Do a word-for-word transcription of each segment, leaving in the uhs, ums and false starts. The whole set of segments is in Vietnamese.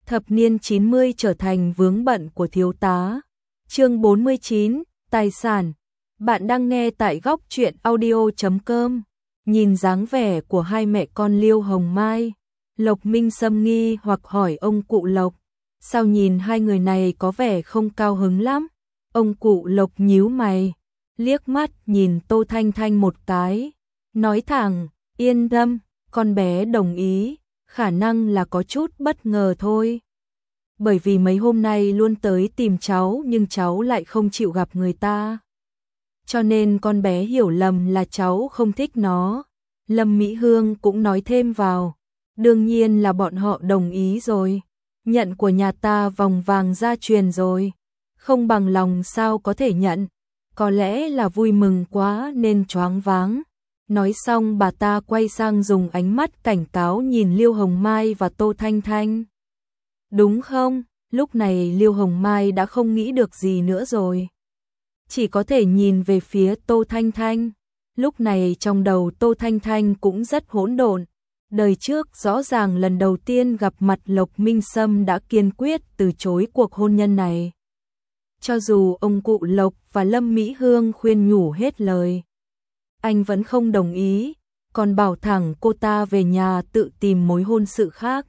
Thập niên chín mươi trở thành vướng bận của thiếu tá. Chương bốn mươi chín, tài sản. Bạn đang nghe tại góc truyện audio chấm com. Nhìn dáng vẻ của hai mẹ con Liêu Hồng Mai, Lộc Minh Sâm nghi hoặc hỏi ông cụ Lộc, sao nhìn hai người này có vẻ không cao hứng lắm? Ông cụ Lộc nhíu mày, liếc mắt nhìn Tô Thanh Thanh một cái, nói thẳng, yên tâm, con bé đồng ý, khả năng là có chút bất ngờ thôi. Bởi vì mấy hôm nay luôn tới tìm cháu nhưng cháu lại không chịu gặp người ta. Cho nên con bé hiểu lầm là cháu không thích nó. Lâm Mỹ Hương cũng nói thêm vào, đương nhiên là bọn họ đồng ý rồi. Nhận của nhà ta vòng vàng gia truyền rồi, không bằng lòng sao có thể nhận, có lẽ là vui mừng quá nên choáng váng. Nói xong bà ta quay sang dùng ánh mắt cảnh cáo nhìn Liêu Hồng Mai và Tô Thanh Thanh. Đúng không? Lúc này Liêu Hồng Mai đã không nghĩ được gì nữa rồi. Chỉ có thể nhìn về phía Tô Thanh Thanh. Lúc này trong đầu Tô Thanh Thanh cũng rất hỗn độn. Đời trước rõ ràng lần đầu tiên gặp mặt Lộc Minh Sâm đã kiên quyết từ chối cuộc hôn nhân này. Cho dù ông cụ Lộc và Lâm Mỹ Hương khuyên nhủ hết lời, anh vẫn không đồng ý, còn bảo thẳng cô ta về nhà tự tìm mối hôn sự khác.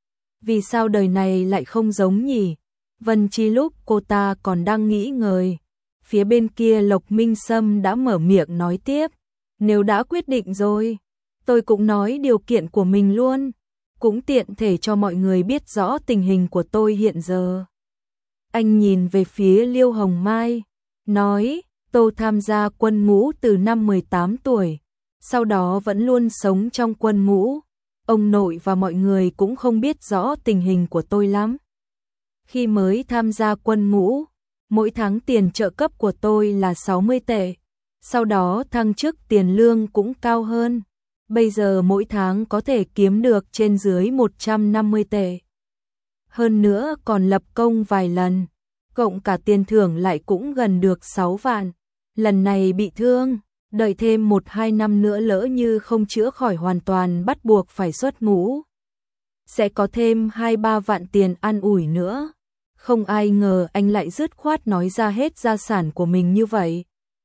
Vì sao đời này lại không giống nhỉ? Vân Chi lúc cô ta còn đang nghĩ ngợi, phía bên kia Lộc Minh Sâm đã mở miệng nói tiếp, nếu đã quyết định rồi, tôi cũng nói điều kiện của mình luôn, cũng tiện thể cho mọi người biết rõ tình hình của tôi hiện giờ. Anh nhìn về phía Liêu Hồng Mai, nói, tôi tham gia quân ngũ từ năm mười tám tuổi, sau đó vẫn luôn sống trong quân ngũ. Ông nội và mọi người cũng không biết rõ tình hình của tôi lắm. Khi mới tham gia quân ngũ, mỗi tháng tiền trợ cấp của tôi là sáu mươi tệ, sau đó thăng chức tiền lương cũng cao hơn. Bây giờ mỗi tháng có thể kiếm được trên dưới một trăm năm mươi tệ. Hơn nữa còn lập công vài lần, cộng cả tiền thưởng lại cũng gần được sáu vạn. Lần này bị thương, đợi thêm một hai năm nữa lỡ như không chữa khỏi hoàn toàn bắt buộc phải xuất ngũ. Sẽ có thêm hai ba vạn tiền ăn ủi nữa. Không ai ngờ anh lại dứt khoát nói ra hết gia sản của mình như vậy.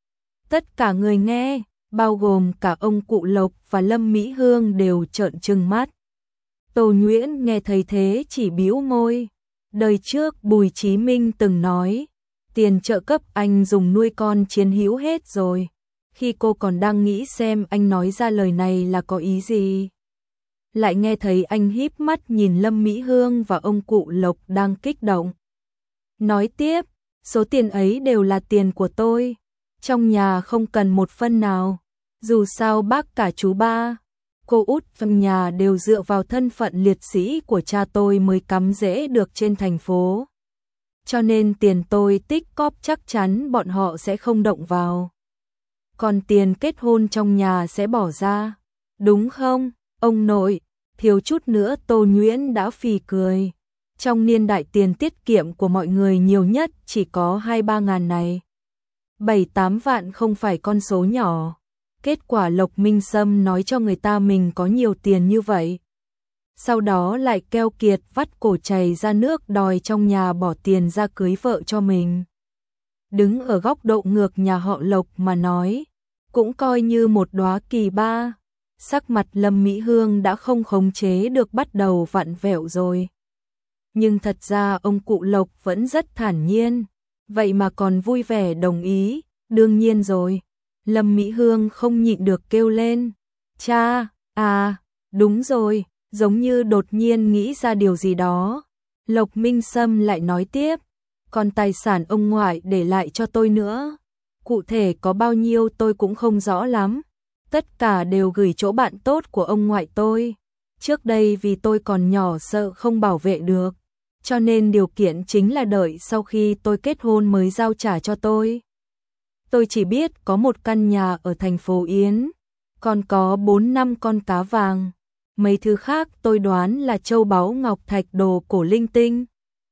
Tất cả người nghe, bao gồm cả ông cụ Lộc và Lâm Mỹ Hương đều trợn trừng mắt. Tô Nhuyễn nghe thấy thế chỉ bĩu môi. Đời trước Bùi Chí Minh từng nói, tiền trợ cấp anh dùng nuôi con chiến hữu hết rồi. Khi cô còn đang nghĩ xem anh nói ra lời này là có ý gì, lại nghe thấy anh híp mắt nhìn Lâm Mỹ Hương và ông cụ Lộc đang kích động. Nói tiếp, số tiền ấy đều là tiền của tôi, trong nhà không cần một phân nào, dù sao bác cả chú ba, cô út trong nhà đều dựa vào thân phận liệt sĩ của cha tôi mới cắm rễ được trên thành phố. Cho nên tiền tôi tích cóp chắc chắn bọn họ sẽ không động vào. Còn tiền kết hôn trong nhà sẽ bỏ ra, đúng không, ông nội? Thiếu chút nữa Tô Nhuyễn đã phì cười. Trong niên đại tiền tiết kiệm của mọi người nhiều nhất chỉ có hai ba ngàn này. Bảy tám vạn không phải con số nhỏ. Kết quả Lộc Minh Sâm nói cho người ta mình có nhiều tiền như vậy. Sau đó lại keo kiệt vắt cổ chảy ra nước đòi trong nhà bỏ tiền ra cưới vợ cho mình. Đứng ở góc độ ngược nhà họ Lộc mà nói, cũng coi như một đóa kỳ ba. Sắc mặt Lâm Mỹ Hương đã không khống chế được bắt đầu vặn vẹo rồi. Nhưng thật ra ông cụ Lộc vẫn rất thản nhiên, vậy mà còn vui vẻ đồng ý, đương nhiên rồi. Lâm Mỹ Hương không nhịn được kêu lên, cha, à, đúng rồi, giống như đột nhiên nghĩ ra điều gì đó. Lộc Minh Sâm lại nói tiếp, còn tài sản ông ngoại để lại cho tôi nữa. Cụ thể có bao nhiêu tôi cũng không rõ lắm. Tất cả đều gửi chỗ bạn tốt của ông ngoại tôi. Trước đây vì tôi còn nhỏ sợ không bảo vệ được, cho nên điều kiện chính là đợi sau khi tôi kết hôn mới giao trả cho tôi. Tôi chỉ biết có một căn nhà ở thành phố Yến, còn có bốn năm con cá vàng. Mấy thứ khác tôi đoán là châu báu ngọc thạch đồ cổ linh tinh.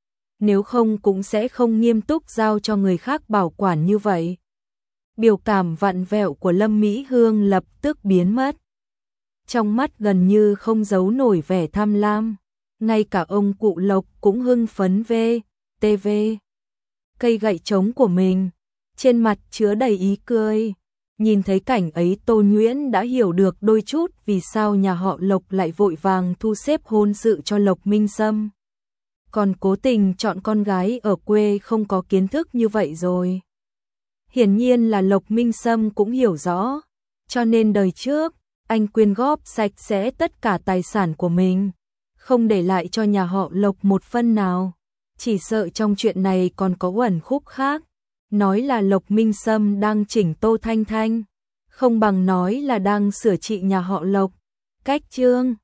Nếu không cũng sẽ không nghiêm túc giao cho người khác bảo quản như vậy. Biểu cảm vặn vẹo của Lâm Mỹ Hương lập tức biến mất. Trong mắt gần như không giấu nổi vẻ tham lam. ngay cả ông cụ Lộc cũng hưng phấn về tê vê cây gậy trống của mình, trên mặt chứa đầy ý cười. Nhìn thấy cảnh ấy Tô Nhuyễn đã hiểu được đôi chút vì sao nhà họ Lộc lại vội vàng thu xếp hôn sự cho Lộc Minh Sâm. Còn cố tình chọn con gái ở quê không có kiến thức như vậy rồi. Hiển nhiên là Lộc Minh Sâm cũng hiểu rõ, cho nên đời trước, anh quyên góp sạch sẽ tất cả tài sản của mình, không để lại cho nhà họ Lộc một phân nào. Chỉ sợ trong chuyện này còn có uẩn khúc khác, nói là Lộc Minh Sâm đang chỉnh Tô Thanh Thanh, không bằng nói là đang sửa trị nhà họ Lộc. Cách chương